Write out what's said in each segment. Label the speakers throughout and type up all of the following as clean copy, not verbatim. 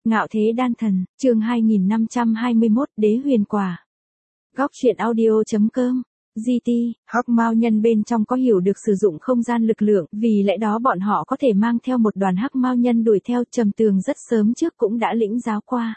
Speaker 1: Ngạo thế đan thần, chương 2521, đế huyền quả. Góc truyện audio.com. GT, Hắc Mao nhân bên trong có hiểu được sử dụng không gian lực lượng, vì lẽ đó bọn họ có thể mang theo một đoàn Hắc Mao nhân đuổi theo. Trầm Tường rất sớm trước cũng đã lĩnh giáo qua.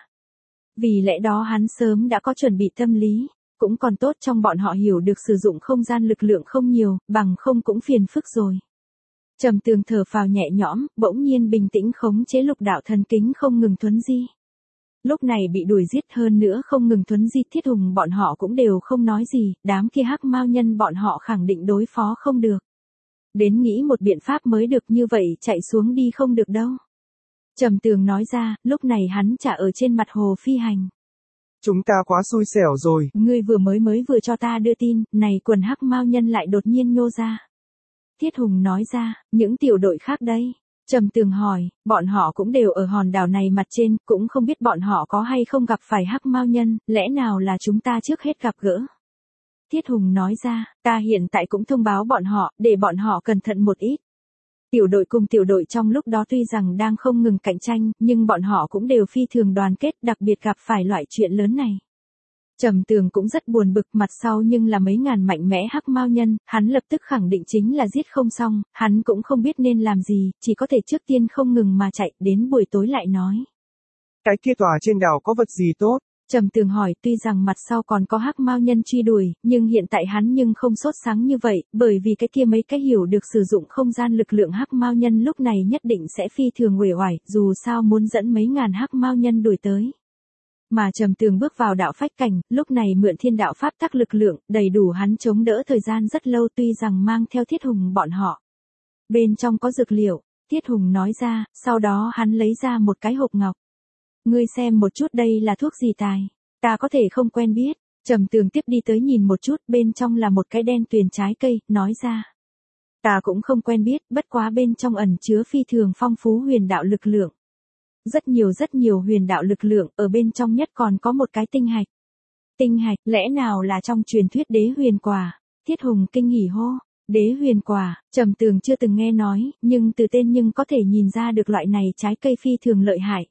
Speaker 1: Vì lẽ đó hắn sớm đã có chuẩn bị tâm lý, cũng còn tốt trong bọn họ hiểu được sử dụng không gian lực lượng không nhiều, bằng không cũng phiền phức rồi. Trầm Tường thở phào nhẹ nhõm, bỗng nhiên bình tĩnh khống chế lục đạo thần kính không ngừng thuấn di. Lúc này bị đuổi giết hơn nữa không ngừng thuấn di, Thiết Hùng bọn họ cũng đều không nói gì, đám kia Hắc Mao nhân bọn họ khẳng định đối phó không được. Đến nghĩ một biện pháp mới được, như vậy chạy xuống đi không được đâu. Trầm Tường nói ra, lúc này hắn chả ở trên mặt hồ phi hành.
Speaker 2: Chúng ta quá xui xẻo rồi.
Speaker 1: Ngươi vừa cho ta đưa tin, này quần Hắc Mao nhân lại đột nhiên nhô ra. Thiết Hùng nói ra, những tiểu đội khác đây. Trầm Tường hỏi, bọn họ cũng đều ở hòn đảo này mặt trên, cũng không biết bọn họ có hay không gặp phải Hắc Mao nhân, lẽ nào là chúng ta trước hết gặp gỡ. Thiết Hùng nói ra, ta hiện tại cũng thông báo bọn họ, để bọn họ cẩn thận một ít. Tiểu đội cùng tiểu đội trong lúc đó tuy rằng đang không ngừng cạnh tranh, nhưng bọn họ cũng đều phi thường đoàn kết, đặc biệt gặp phải loại chuyện lớn này. Trầm Tường cũng rất buồn bực, mặt sau nhưng là mấy ngàn mạnh mẽ Hắc Mao nhân, hắn lập tức khẳng định chính là giết không xong, hắn cũng không biết nên làm gì, chỉ có thể trước tiên không ngừng mà chạy, đến buổi tối lại nói.
Speaker 2: Cái kia tòa trên đảo có vật gì tốt?
Speaker 1: Trầm Tường hỏi, tuy rằng mặt sau còn có Hắc Mao nhân truy đuổi, nhưng hiện tại hắn nhưng không sốt sáng như vậy, bởi vì cái kia mấy cái hiểu được sử dụng không gian lực lượng Hắc Mao nhân lúc này nhất định sẽ phi thường uể oải, dù sao muốn dẫn mấy ngàn Hắc Mao nhân đuổi tới. Mà Trầm Tường bước vào đạo phách cảnh, lúc này mượn thiên đạo pháp tắc lực lượng, đầy đủ hắn chống đỡ thời gian rất lâu, tuy rằng mang theo Thiết Hùng bọn họ. Bên trong có dược liệu, Thiết Hùng nói ra, sau đó hắn lấy ra một cái hộp ngọc. Ngươi xem một chút đây là thuốc gì tài, ta có thể không quen biết. Trầm Tường tiếp đi tới nhìn một chút, bên trong là một cái đen tuyền trái cây, nói ra. Ta cũng không quen biết, bất quá bên trong ẩn chứa phi thường phong phú huyền đạo lực lượng. Rất nhiều huyền đạo lực lượng, ở bên trong nhất còn có một cái tinh hạch. Tinh hạch, lẽ nào là trong truyền thuyết đế huyền quả? Thiết Hùng kinh hỉ hô, đế huyền quả, Trầm Tường chưa từng nghe nói, nhưng từ tên nhưng có thể nhìn ra được loại này trái cây phi thường lợi hại.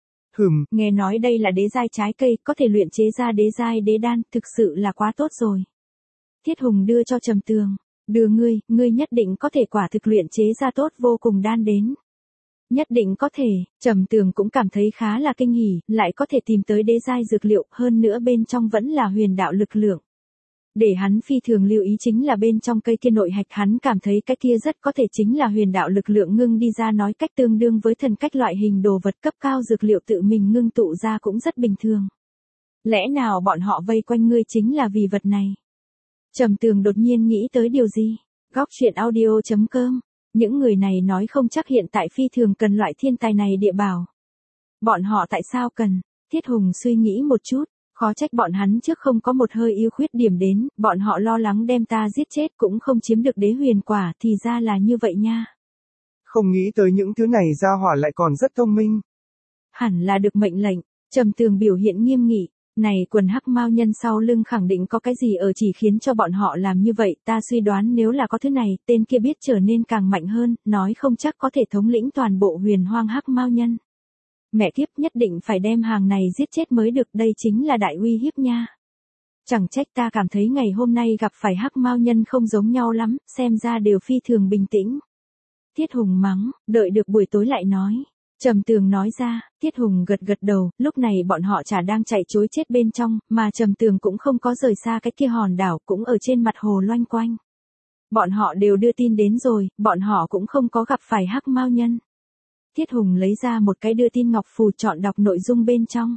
Speaker 1: Nghe nói đây là đế giai trái cây, có thể luyện chế ra đế giai đế đan, thực sự là quá tốt rồi. Thiết Hùng đưa cho Trầm Tường, đưa ngươi nhất định có thể quả thực luyện chế ra tốt vô cùng đan đến. Nhất định có thể, Trầm Tường cũng cảm thấy khá là kinh hỉ, lại có thể tìm tới đế giai dược liệu, hơn nữa bên trong vẫn là huyền đạo lực lượng. Để hắn phi thường lưu ý chính là bên trong cây kia nội hạch, hắn cảm thấy cái kia rất có thể chính là huyền đạo lực lượng ngưng đi ra, nói cách tương đương với thần cách loại hình đồ vật cấp cao, dược liệu tự mình ngưng tụ ra cũng rất bình thường. Lẽ nào bọn họ vây quanh ngươi chính là vì vật này? Trầm Tường đột nhiên nghĩ tới điều gì? Góc truyện audio.com. Những người này nói không chắc hiện tại phi thường cần loại thiên tài này địa bảo. Bọn họ tại sao cần? Thiết Hùng suy nghĩ một chút, khó trách bọn hắn trước không có một hơi yếu khuyết điểm đến, bọn họ lo lắng đem ta giết chết cũng không chiếm được đế huyền quả, thì ra là như vậy nha.
Speaker 2: Không nghĩ tới những thứ này ra hỏa lại còn rất thông minh.
Speaker 1: Hẳn là được mệnh lệnh. Trầm Tường biểu hiện nghiêm nghị. Này quần Hắc Mao nhân sau lưng khẳng định có cái gì ở chỉ khiến cho bọn họ làm như vậy, ta suy đoán nếu là có thứ này, tên kia biết trở nên càng mạnh hơn, nói không chắc có thể thống lĩnh toàn bộ huyền hoang Hắc Mao nhân. Mẹ kiếp, nhất định phải đem hàng này giết chết mới được, đây chính là đại uy hiếp nha. Chẳng trách ta cảm thấy ngày hôm nay gặp phải Hắc Mao nhân không giống nhau lắm, xem ra đều phi thường bình tĩnh. Thiết Hùng mắng, đợi được buổi tối lại nói. Trầm Tường nói ra, Thiết Hùng gật đầu, lúc này bọn họ chả đang chạy trối chết bên trong, mà Trầm Tường cũng không có rời xa cái kia hòn đảo, cũng ở trên mặt hồ loanh quanh. Bọn họ đều đưa tin đến rồi, bọn họ cũng không có gặp phải Hắc Mao nhân. Thiết Hùng lấy ra một cái đưa tin ngọc phù, chọn đọc nội dung bên trong.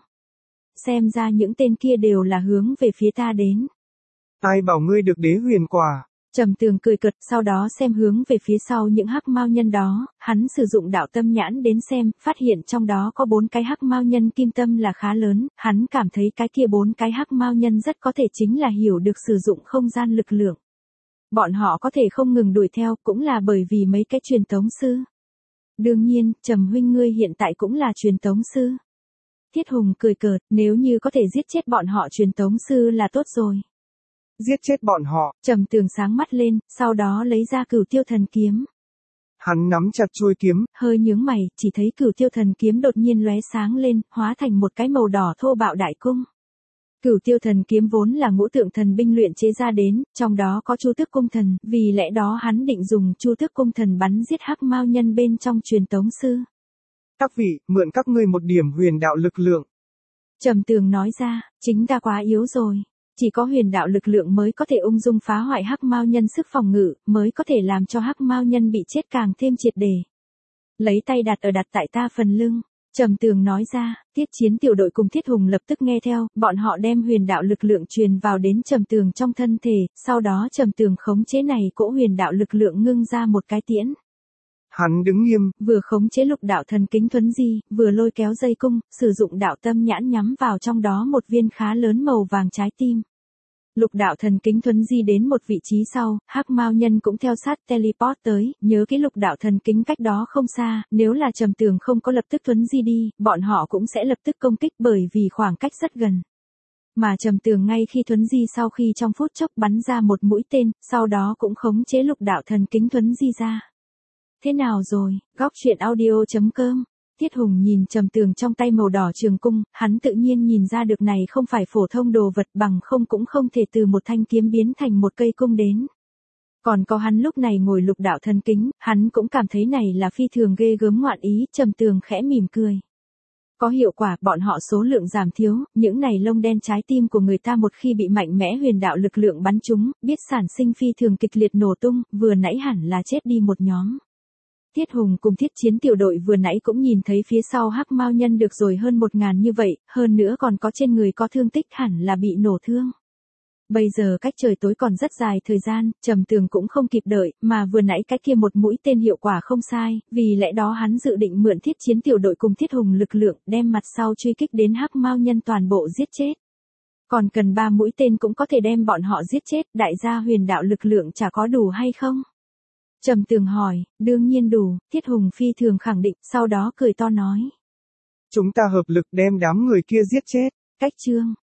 Speaker 1: Xem ra những tên kia đều là hướng về phía ta đến.
Speaker 2: Ai bảo ngươi được đế huyền quả?
Speaker 1: Trầm Tường cười cợt, sau đó xem hướng về phía sau những Hắc Mao nhân đó, hắn sử dụng đạo tâm nhãn đến xem, phát hiện trong đó có 4 cái Hắc Mao nhân kim tâm là khá lớn, hắn cảm thấy cái kia 4 cái Hắc Mao nhân rất có thể chính là hiểu được sử dụng không gian lực lượng. Bọn họ có thể không ngừng đuổi theo, cũng là bởi vì mấy cái truyền tống sư. Đương nhiên, Trầm huynh ngươi hiện tại cũng là truyền tống sư. Thiết Hùng cười cợt, nếu như có thể giết chết bọn họ truyền tống sư là tốt rồi.
Speaker 2: Giết chết bọn họ.
Speaker 1: Trầm Tường sáng mắt lên, sau đó lấy ra Cửu Tiêu thần kiếm.
Speaker 2: Hắn nắm chặt chuôi kiếm,
Speaker 1: hơi nhướng mày, chỉ thấy Cửu Tiêu Thần kiếm đột nhiên lóe sáng lên, hóa thành một cái màu đỏ thô bạo đại cung. Cửu Tiêu Thần kiếm vốn là ngũ tượng thần binh luyện chế ra đến, trong đó có Chu Tước Cung Thần, vì lẽ đó hắn định dùng Chu Tước Cung Thần bắn giết hắc mao nhân bên trong truyền tống sư.
Speaker 2: Các vị, mượn các ngươi một điểm huyền đạo lực lượng.
Speaker 1: Trầm Tường nói ra, chính ta quá yếu rồi. Chỉ có huyền đạo lực lượng mới có thể ung dung phá hoại hắc mao nhân sức phòng ngự, mới có thể làm cho hắc mao nhân bị chết càng thêm triệt để. Lấy tay đặt tại ta phần lưng. Trầm Tường nói ra, Tiết Chiến tiểu đội cùng Thiết Hùng lập tức nghe theo, bọn họ đem huyền đạo lực lượng truyền vào đến Trầm Tường trong thân thể, sau đó Trầm Tường khống chế này cỗ huyền đạo lực lượng ngưng ra một cái tiễn.
Speaker 2: Hắn đứng nghiêm,
Speaker 1: vừa khống chế lục đạo thần kính thuấn di, vừa lôi kéo dây cung, sử dụng đạo tâm nhãn nhắm vào trong đó một viên khá lớn màu vàng trái tim. Lục đạo thần kính thuấn di đến một vị trí sau, hắc mao nhân cũng theo sát teleport tới, nhớ cái lục đạo thần kính cách đó không xa, nếu là Trầm Tường không có lập tức thuấn di đi, bọn họ cũng sẽ lập tức công kích bởi vì khoảng cách rất gần. Mà Trầm Tường ngay khi thuấn di sau khi trong phút chốc bắn ra một mũi tên, sau đó cũng khống chế lục đạo thần kính thuấn di ra. Thế nào rồi, góc truyện audio.com. Tiết Hùng nhìn Trầm Tường trong tay màu đỏ trường cung, hắn tự nhiên nhìn ra được này không phải phổ thông đồ vật, bằng không cũng không thể từ một thanh kiếm biến thành một cây cung đến. Còn có hắn lúc này ngồi lục đạo thần kính, hắn cũng cảm thấy này là phi thường ghê gớm ngoạn ý, Trầm Tường khẽ mỉm cười. Có hiệu quả, bọn họ số lượng giảm thiếu, những này lông đen trái tim của người ta một khi bị mạnh mẽ huyền đạo lực lượng bắn trúng, biết sản sinh phi thường kịch liệt nổ tung, vừa nãy hẳn là chết đi một nhóm. Tiết Hùng cùng Thiết Chiến tiểu đội vừa nãy cũng nhìn thấy phía sau hắc mao nhân được rồi hơn 1000 như vậy, hơn nữa còn có trên người có thương tích hẳn là bị nổ thương. Bây giờ cách trời tối còn rất dài thời gian, Trầm Tường cũng không kịp đợi, mà vừa nãy cái kia một mũi tên hiệu quả không sai, vì lẽ đó hắn dự định mượn Thiết Chiến tiểu đội cùng Thiết Hùng lực lượng, đem mặt sau truy kích đến hắc mao nhân toàn bộ giết chết. Còn cần 3 mũi tên cũng có thể đem bọn họ giết chết, đại gia huyền đạo lực lượng chả có đủ hay không? Trầm Tường hỏi, đương nhiên đủ, Thiết Hùng phi thường khẳng định, sau đó cười to nói.
Speaker 2: Chúng ta hợp lực đem đám người kia giết chết.
Speaker 1: Cách chương.